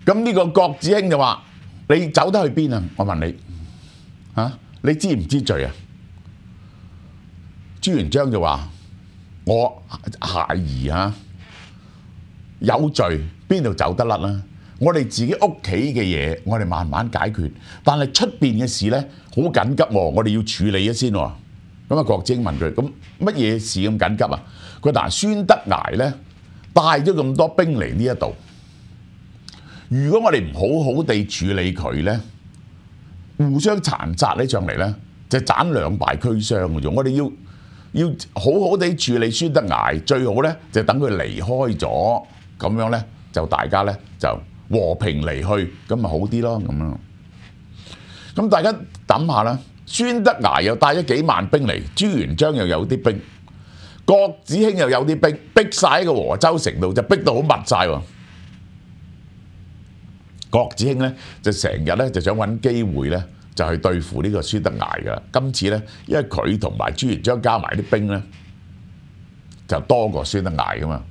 咁呢個郭子興就話：你走得去邊啊？我問你嚇，你知唔知罪啊？朱元璋就話：我孩兒啊，有罪邊度走得甩啦？我哋自己屋企嘅嘢，我哋慢慢解決。但係出邊嘅事咧，好緊急喎，我哋要處理咗先喎。咁啊，郭子興問佢：咁乜嘢事咁緊急啊？佢嗱，孫德崖咧帶咗咁多兵嚟呢一度，如果我哋唔好好地處理佢咧，互相殘殺起上嚟咧，就斬兩敗俱傷嘅啫。我哋要好好地處理孫德崖，最好咧就等佢離開咗，咁樣咧就大家咧就和平離去，咁咪好啲咯咁樣。咁大家諗下啦，孫德崖又帶咗幾萬兵嚟，朱元璋又有啲兵，郭子興又有啲兵，逼晒喺個和州城度，就逼到好密晒喎。郭子興咧就成日咧就想揾機會咧就去對付呢個孫德崖噶啦。今次咧，因為佢同埋朱元璋加埋啲兵咧就多過孫德崖噶嘛。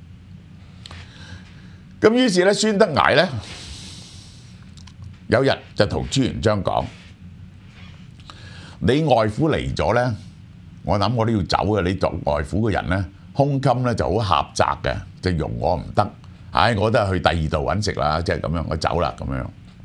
咁於是咧，孫德崖咧有日就同朱元璋講：你外父嚟咗咧，我諗我都要走嘅。你作外父嘅人咧，胸襟咧就好狹窄嘅，就容我唔得。唉，我都係去第二度揾食啦，即係咁樣，我走啦咁樣。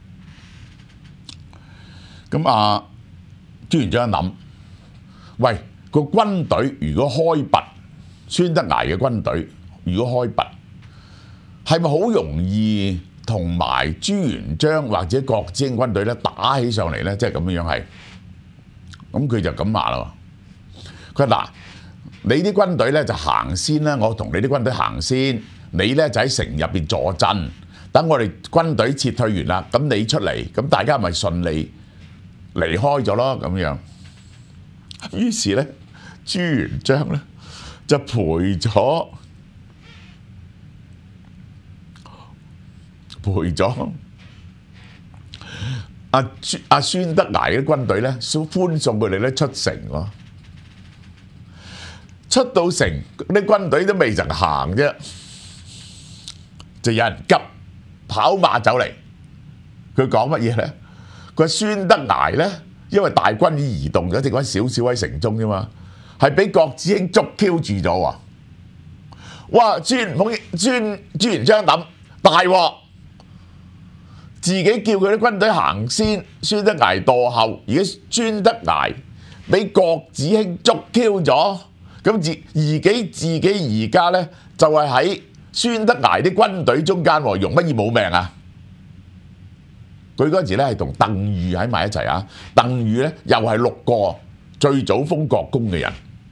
咁啊，朱元璋諗：喂，個軍隊如果開拔，孫德崖嘅軍隊如果開拔，係咪好容易同埋朱元璋或者郭子興軍隊咧打起上嚟咧？即係咁樣係。咁佢就咁話啦。佢話：嗱，你啲軍隊咧就行先啦，我同你啲軍隊行先。你咧就喺城入邊坐鎮，等我哋軍隊撤退完啦，咁你出嚟，咁大家咪順利離開咗咯咁樣。於是咧，朱元璋咧就陪咗阿孫德崖嘅軍隊咧，歡送佢哋咧出城喎。出到城，啲軍隊都未曾行啫。就有人急跑馬走嚟，佢講乜嘢咧？佢話孫德崖咧，因為大軍已移動咗，剩翻少少喺城中啫嘛，係俾郭子興捉 Q 住咗喎。哇！朱元璋諗大鑊，自己叫佢啲軍隊行先，孫德崖墮後，而家孫德崖俾郭子興捉 Q 咗，咁自己而家咧就係喺孫德崖啲軍隊中間喎，容乜易冇命啊？佢嗰陣時咧係同鄧禹喺埋一齊啊！鄧禹咧又係6個最早封國公嘅人，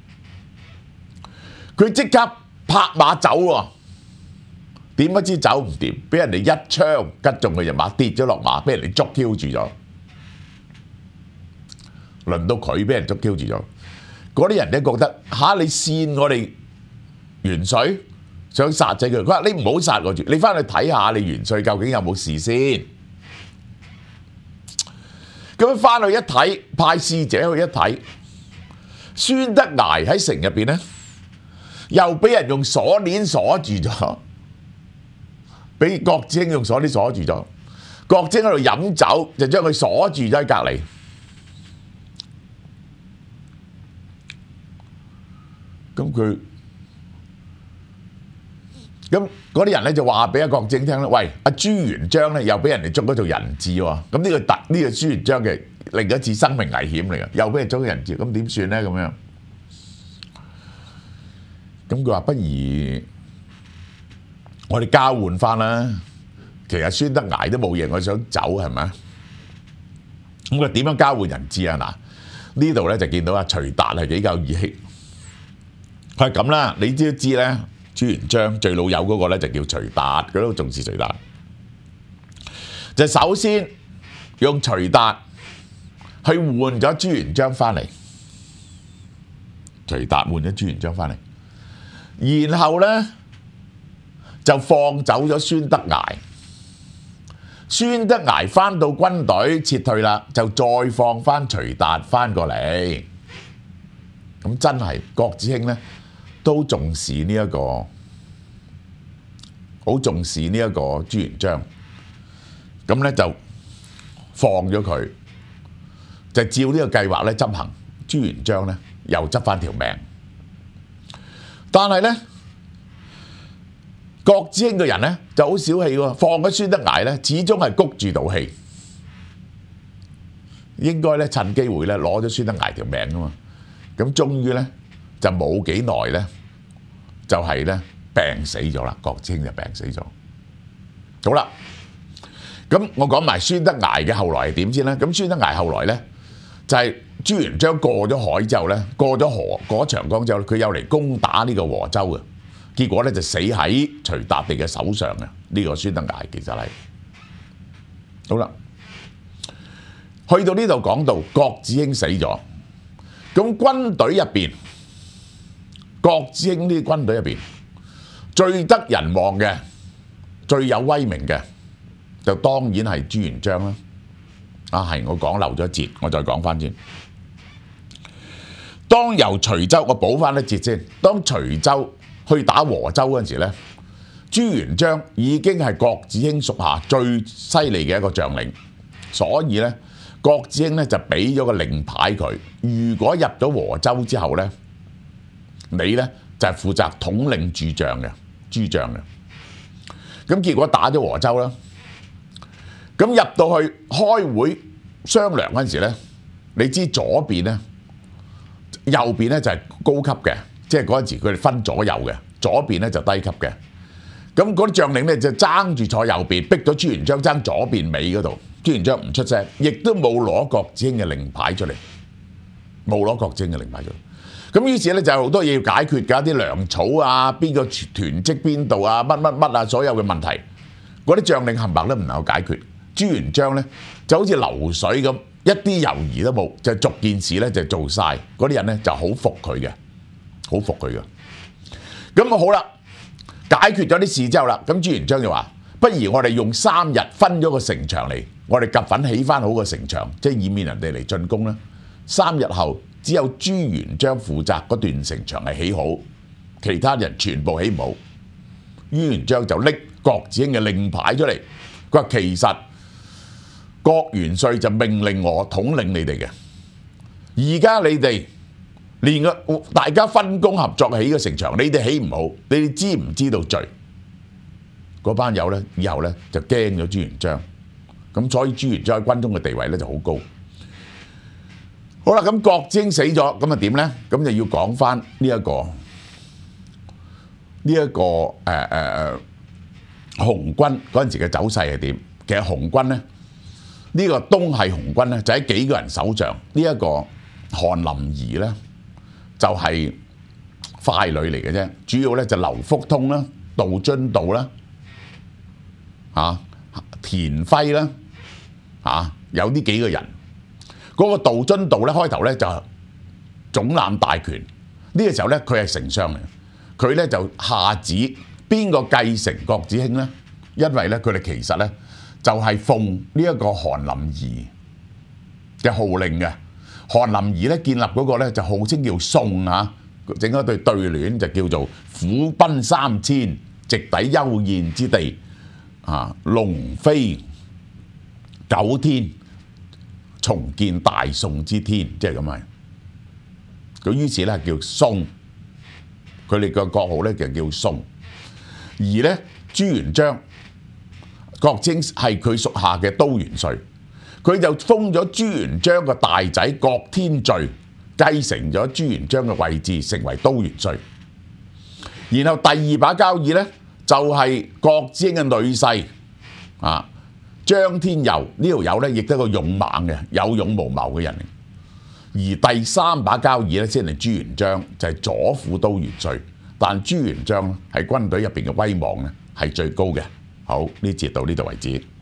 佢即刻拍馬走喎，點不知走唔掂，俾人哋一槍擊中佢隻馬，跌咗落馬，俾人哋捉 Q 住咗。輪到佢俾人捉 Q 住咗，嗰啲人咧覺得嚇你煽我哋元帥，想殺仔佢，佢話你唔好殺我住，你翻去睇下你元帥究竟有冇事先。咁翻去一睇，派使者去一睇，孫德崖喺城入邊咧，又俾人用鎖鏈鎖住咗，俾郭子興用鎖鏈鎖住咗。郭子興喺度飲酒，就將佢鎖住咗喺隔離。咁嗰啲人咧就話俾阿郭子興聽啦，喂，阿朱元璋咧又俾人哋捉咗做人質喎，咁呢個朱元璋嘅另一次生命危險嚟嘅，又俾人捉咗人質，咁點算咧？咁樣，咁佢話不如我哋交換翻啦。其實孫德崖都冇嘢，我想走係咪？咁佢點樣交換人質啊？嗱，呢度咧就見到阿徐達係比較義氣，佢係咁啦，你都知咧。朱元璋最老友嗰個咧就叫徐達，佢都重視徐達。就首先用徐達去換咗朱元璋翻嚟，徐達換咗朱元璋翻嚟，然後咧就放走咗孫德崖。孫德崖翻到軍隊撤退啦，就再放翻徐達翻過嚟。咁真係郭子興咧。都重視呢一個，好重視呢一個朱元璋。 咁咧就放咗佢，就照呢個計劃咧執行。朱元璋咧又執翻條命，但係咧郭子興嘅人咧就好小氣喎，放咗孫德崖咧，始終係谷住道氣，應該咧趁機會咧攞咗孫德崖條命噶嘛。咁終於咧就冇幾耐咧，就係咧病死咗啦。郭子興就病死咗。好啦，咁我講埋孫德崖嘅後來係點先啦。咁孫德崖後來咧就係朱元璋過咗海之後咧，過咗河過咗長江之後，佢又嚟攻打呢個和州嘅，結果咧就死喺徐達地嘅手上嘅。呢個孫德崖其實係好啦。去到呢度講到郭子興死咗，咁軍隊入邊，郭子興呢啲軍隊入邊最得人望嘅、最有威名嘅，就當然係朱元璋啦。係我講漏咗一節，我再講翻先。當由徐州，我補翻一節先。當徐州去打和州嗰陣時咧，朱元璋已經係郭子興屬下最犀利嘅一個將領，所以咧郭子興咧就俾咗個令牌佢，如果入咗和州之後咧，你咧就係負責統領諸將嘅，諸將嘅。咁結果打咗和州啦。咁入到去開會商量嗰陣時咧，你知左邊咧、右邊咧就係高級嘅，即係嗰陣時佢哋分左右嘅，左邊咧就低級嘅。咁嗰啲將領咧就爭住坐右邊，逼咗朱元璋爭左邊尾嗰度。朱元璋唔出聲，亦都冇攞郭子興嘅令牌出嚟，冇攞郭子興嘅令牌出嚟。咁於是咧就好多嘢要解決㗎，啲糧草啊，邊個囤積邊度啊，乜乜乜啊，所有嘅問題，嗰啲將領冚唪唥都唔能夠解決。朱元璋咧就好似流水咁，一啲猶豫都冇，就逐件事咧就做晒。嗰啲人咧就好服佢嘅，好服佢嘅。咁啊好啦，解決咗啲事之後啦，咁朱元璋就話：不如我哋用3日分咗個城牆嚟，我哋夾份起翻好個城牆，即係以免人哋嚟進攻啦。3日後，只有朱元璋負責嗰段城牆係起好，其他人全部起唔好。朱元璋就拎郭子興嘅令牌出嚟，佢話其實郭元帥就命令我統領你哋嘅，而家你哋連個大家分工合作起個城牆，你哋起唔好，你哋知唔知道罪？嗰班友咧以後咧就驚咗朱元璋，咁所以朱元璋喺軍中嘅地位咧就好高。好啦，咁郭子興死咗，咁啊點咧？咁就要講翻呢一個紅軍嗰陣時嘅走勢係點？其實紅軍咧，呢個東系紅軍咧就喺幾個人手上。呢一個韓林兒咧就係傀儡嚟嘅啫，主要咧就劉福通啦、杜津道啦、田輝啦，有呢幾個人。嗰個杜津道咧開頭咧就總攬大權，呢個時候咧佢係丞相嚟，佢咧就下旨邊個繼承郭子興咧？因為咧佢哋其實咧就係奉呢一個韓林兒嘅號令嘅。韓林兒咧建立嗰個咧就號稱叫宋整咗對對聯就叫做虎奔3000，直抵幽燕之地，龍飛9天，重建大宋之天，即係咁啊！佢於是咧叫宋，佢哋個國號咧就叫宋。而咧朱元璋、郭子興係佢屬下嘅都元帥，佢就封咗朱元璋個大仔郭天序繼承咗朱元璋嘅位置，成為都元帥。然後第2把交椅咧就係郭子興嘅女婿張天佑，呢條友咧亦都係個勇猛嘅有勇無謀嘅人。而第3把交椅咧先係朱元璋，就係左輔都元帥。但朱元璋喺軍隊入邊嘅威望咧係最高嘅。好，呢節到呢度為止。